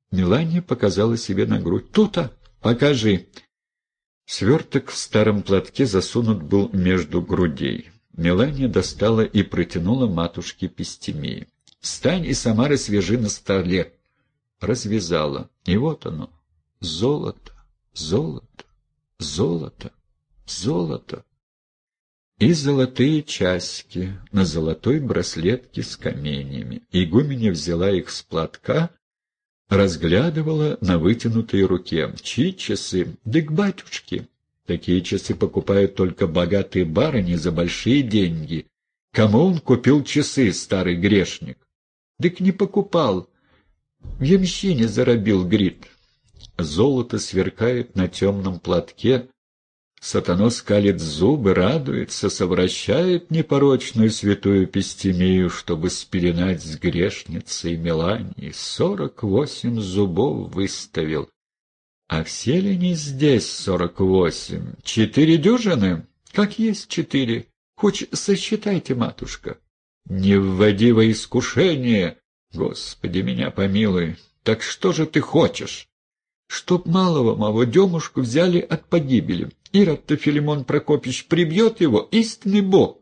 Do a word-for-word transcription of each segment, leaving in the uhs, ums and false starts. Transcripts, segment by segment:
Мелания показала себе на грудь. «Тута! Покажи!» Сверток в старом платке засунут был между грудей. Мелания достала и протянула матушке Пестемии. «Встань и сама рассвежи на столе». Развязала. И вот оно. Золото, золото, золото, золото. И золотые часики на золотой браслетке с каменьями. Игуменя взяла их с платка, разглядывала на вытянутой руке. Чьи часы? Да к батюшке. Такие часы покупают только богатые барыни за большие деньги. Кому он купил часы, старый грешник? Дык не покупал. В ямщине заробил, грит. Золото сверкает на темном платке. Сатано скалит зубы, радуется, совращает непорочную святую Пестемию, чтобы спеленать с грешницей Меланией. Сорок восемь зубов выставил. А все ли не здесь сорок восемь? Четыре дюжины? Как есть четыре. Хоть сосчитайте, матушка. Не вводи во искушение. Господи, меня помилуй. Так что же ты хочешь? Чтоб малого моего Демушку взяли от погибели. Ирод-то Филимон Прокопьевич прибьет его, истинный бог.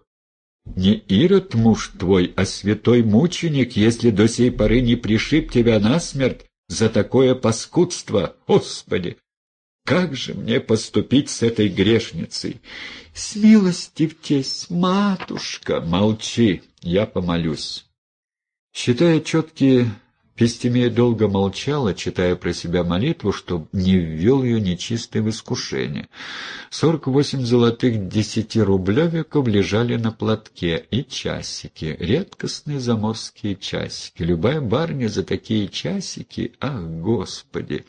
Не Ирод муж твой, а святой мученик, если до сей поры не пришиб тебя насмерть за такое паскудство. Господи, как же мне поступить с этой грешницей? Смилостивьтесь, матушка. Молчи, я помолюсь. Считая четкие, Пестемия долго молчала, читая про себя молитву, чтоб не ввел ее нечистый в искушение. Сорок восемь золотых десятирублевиков лежали на платке, и часики, редкостные заморские часики. Любая барыня за такие часики, ах, Господи!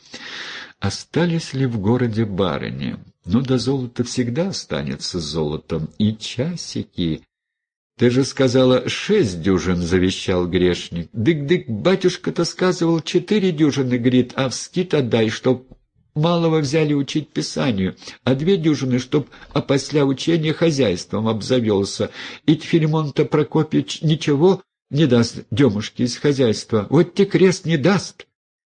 Остались ли в городе барыни? Ну да золото всегда останется золотом, и часики... «Ты же сказала, шесть дюжин», — завещал грешник. «Дык-дык, батюшка-то сказывал, четыре дюжины, говорит, а в скит отдай, чтоб малого взяли учить писанию, а две дюжины, чтоб опосля учения хозяйством обзавелся. И Филимон-то Прокопьевич ничего не даст Демушке из хозяйства, вот те крест не даст».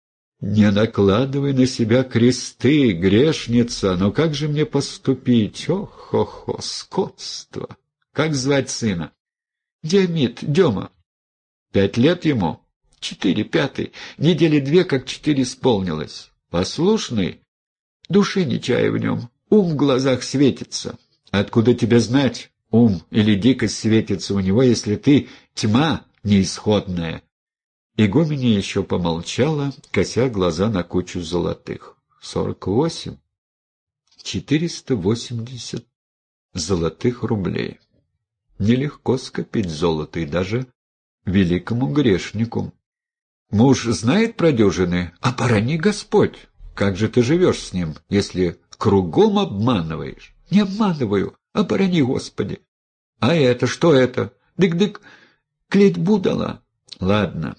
«Не накладывай на себя кресты, грешница, но как же мне поступить? Ох-хо-хо, скотство!» «Как звать сына?» «Диамид, Дема». «Пять лет ему?» «Четыре, пятый. Недели две, как четыре исполнилось». «Послушный?» «Души не чаю в нем. Ум в глазах светится». «Откуда тебе знать, ум или дикость светится у него, если ты тьма неисходная?» Игуменя еще помолчала, кося глаза на кучу золотых. «Сорок восемь? Четыреста восемьдесят золотых рублей». Нелегко скопить золото и даже великому грешнику. Муж знает про дюжины, а порони Господь. Как же ты живешь с ним, если кругом обманываешь? Не обманываю, а порони Господи. А это, что это? Дык-дык, клетьбу дала. Ладно.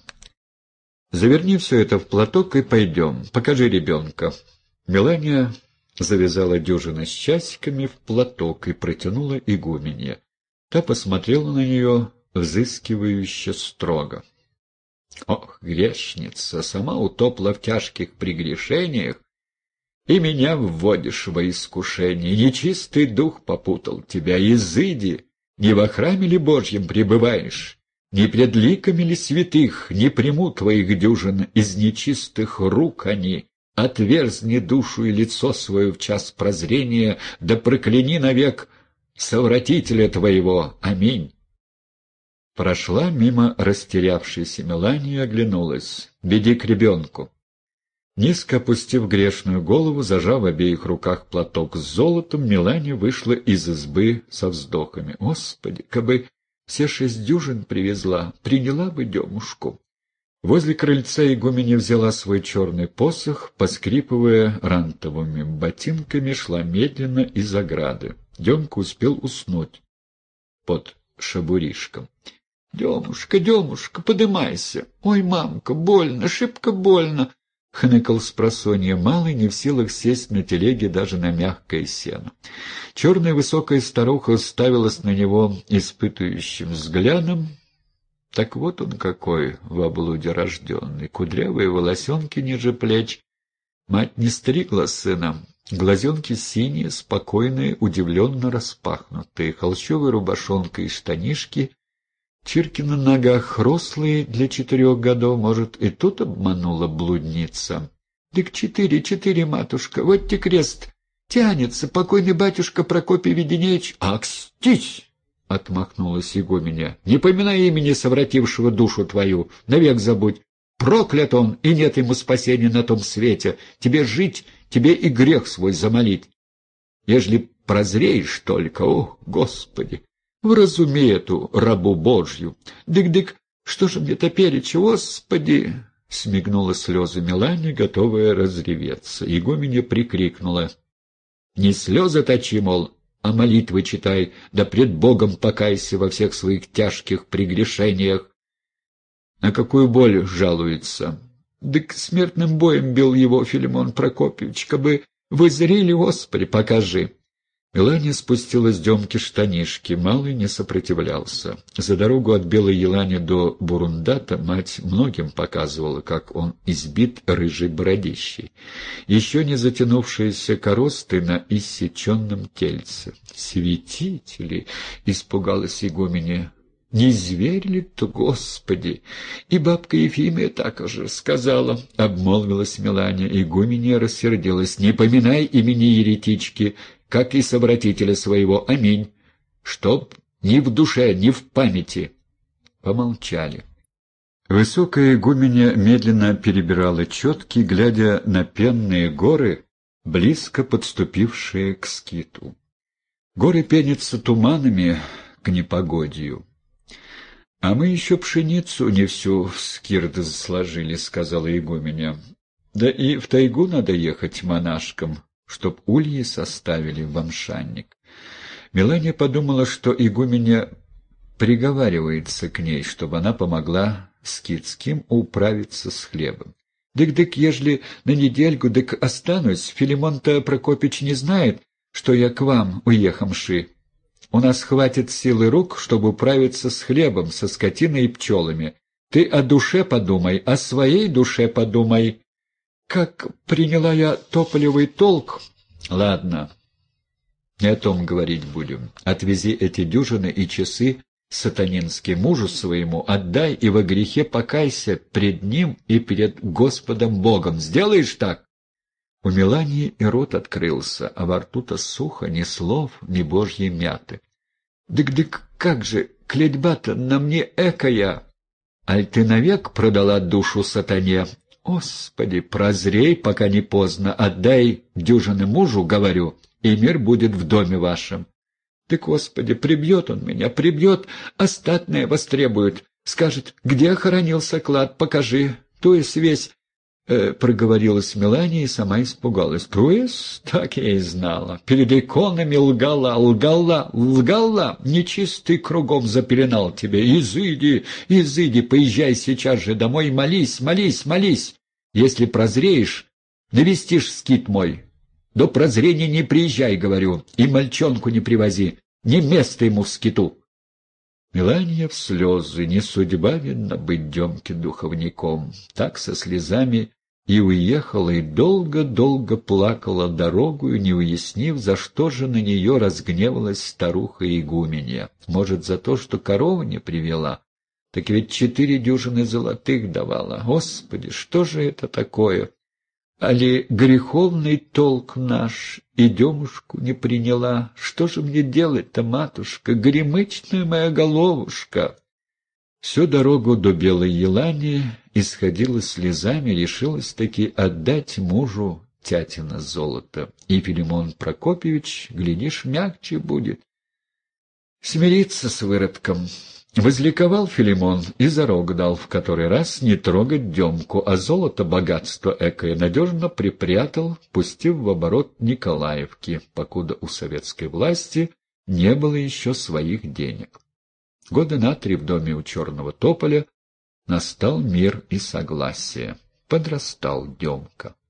Заверни все это в платок и пойдем. Покажи ребенка. Мелания завязала дюжины с часиками в платок и протянула игуменье. Та посмотрела на нее взыскивающе строго. «Ох, грешница, сама утопла в тяжких прегрешениях, и меня вводишь во искушение. Нечистый дух попутал тебя, изыди, не во храме ли Божьем пребываешь? Не пред ликами ли святых не приму твоих дюжин из нечистых рук они? Отверзни душу и лицо свое в час прозрения, да прокляни навек совратителя твоего. Аминь». Прошла мимо растерявшейся Мелании и оглянулась. «Беги к ребенку». Низко опустив грешную голову, зажав в обеих руках платок с золотом, Мелания вышла из избы со вздохами. «Господи, кабы все шесть дюжин привезла, приняла бы Демушку». Возле крыльца игуменя взяла свой черный посох, поскрипывая рантовыми ботинками, шла медленно из ограды. Демка успел уснуть под шабуришком. «Демушка, Демушка, подымайся! Ой, мамка, больно, шибко больно!» — хныкал спросонья малый, не в силах сесть на телеге даже на мягкое сено. Черная высокая старуха уставилась на него испытующим взглядом, Так вот он какой в облуде рожденный, кудрявые волосенки ниже плеч. Мать не стригла сына, глазенки синие, спокойные, удивленно распахнутые, холщовая рубашонка и штанишки, чирки на ногах рослые для четырех годов, может, и тут обманула блудница. «Дык четыре, четыре, матушка, вот те крест тянется, покойный батюшка Прокопий Веденеич». «Акстись!» — отмахнулась игуменя. «Не поминай имени совратившего душу твою, навек забудь. Проклят он, и нет ему спасения на том свете. Тебе жить, тебе и грех свой замолить. Ежели прозреешь только, о, Господи, вразуми эту рабу Божью. Дык-дык, что же мне топереча, Господи!» Смигнула слезы Мелания, готовая разреветься. Игуменя прикрикнула: «Не слезы точи, мол, а молитвы читай, да пред Богом покайся во всех своих тяжких прегрешениях». На какую боль жалуется? Дык смертным боем бил его Филимон Прокопьевич, кабы вы зрели, Господи, покажи. Мелания спустила с Демки штанишки, малый не сопротивлялся. За дорогу от Белой Елани до Бурундата мать многим показывала, как он избит рыжей бородищей. Еще не затянувшиеся коросты на иссеченном тельце. «Святители!» — испугалась игуменя. «Не зверь ли то, Господи?» «И бабка Ефимия так уже сказала», — обмолвилась Мелания. Игуменья рассердилась. «Не поминай имени еретички, как и совратителя своего. Аминь. Чтоб ни в душе, ни в памяти». Помолчали. Высокая игуменья медленно перебирала четки, глядя на пенные горы, близко подступившие к скиту. Горы пенятся туманами к непогодью. «А мы еще пшеницу не всю в скирды сложили», — сказала игуменя. «Да и в тайгу надо ехать монашкам, чтоб ульи составили в амшанник». Мелания подумала, что игуменя приговаривается к ней, чтобы она помогла скитским управиться с хлебом. «Дык-дык, ежели на недельку, дык останусь, Филимон-то Прокопич не знает, что я к вам уехамши. У нас хватит силы рук, чтобы управиться с хлебом, со скотиной и пчелами. Ты о душе подумай, о своей душе подумай. Как приняла я тополевый толк?» «Ладно, не о том говорить будем. Отвези эти дюжины и часы сатанинские мужу своему, отдай и во грехе покайся пред ним и перед Господом Богом. Сделаешь так?» У Мелании и рот открылся, а во рту-то сухо, ни слов, ни божьей мяты. «Дык-дык, как же, клятьба-то на мне экая! Аль ты навек продала душу сатане? Господи, прозрей, пока не поздно, отдай дюжины мужу, говорю, и мир будет в доме вашем». «Ты, Господи, прибьет он меня, прибьет, остатное востребует. Скажет, где хоронился клад, покажи, то есть весь...» Э, проговорилась Мелания и сама испугалась. «То есть, так я и знала. Перед иконами лгала, лгала, лгала. Нечистый кругом запеленал тебе. Изыди, изыди, поезжай сейчас же домой, молись, молись, молись. Если прозреешь, навестишь скит мой. До прозрения не приезжай, говорю, и мальчонку не привози. Не место ему в скиту». Мелания в слезы, не судьба, видно, быть Демке духовником. Так со слезами и уехала, и долго-долго плакала дорогую, не уяснив, за что же на нее разгневалась старуха-игуменья. Может, за то, что корову не привела? Так ведь четыре дюжины золотых давала. Господи, что же это такое? Али греховный толк наш, и Демушку не приняла. Что же мне делать-то, матушка, горемычная моя головушка?» Всю дорогу до Белой Елани исходила слезами, решилась таки отдать мужу тятина золото. И Филимон Прокопьевич, глядишь, мягче будет. Смириться с выродком. Возликовал Филимон и зарок дал в который раз не трогать Демку, а золото богатство экое надежно припрятал, пустив в оборот Николаевки, покуда у советской власти не было еще своих денег. Года на три в доме у Черного Тополя настал мир и согласие. Подрастал Демка.